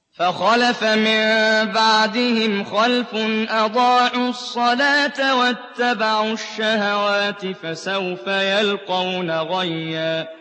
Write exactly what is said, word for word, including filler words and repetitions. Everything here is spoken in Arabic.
فَخَلَفَ مِن بَعْدِهِمْ خَلْفٌ أَضَاعُوا الصَّلَاةَ وَاتَّبَعُوا الشَّهَوَاتِ فَسَوْفَ يَلْقَوْنَ غَيًّا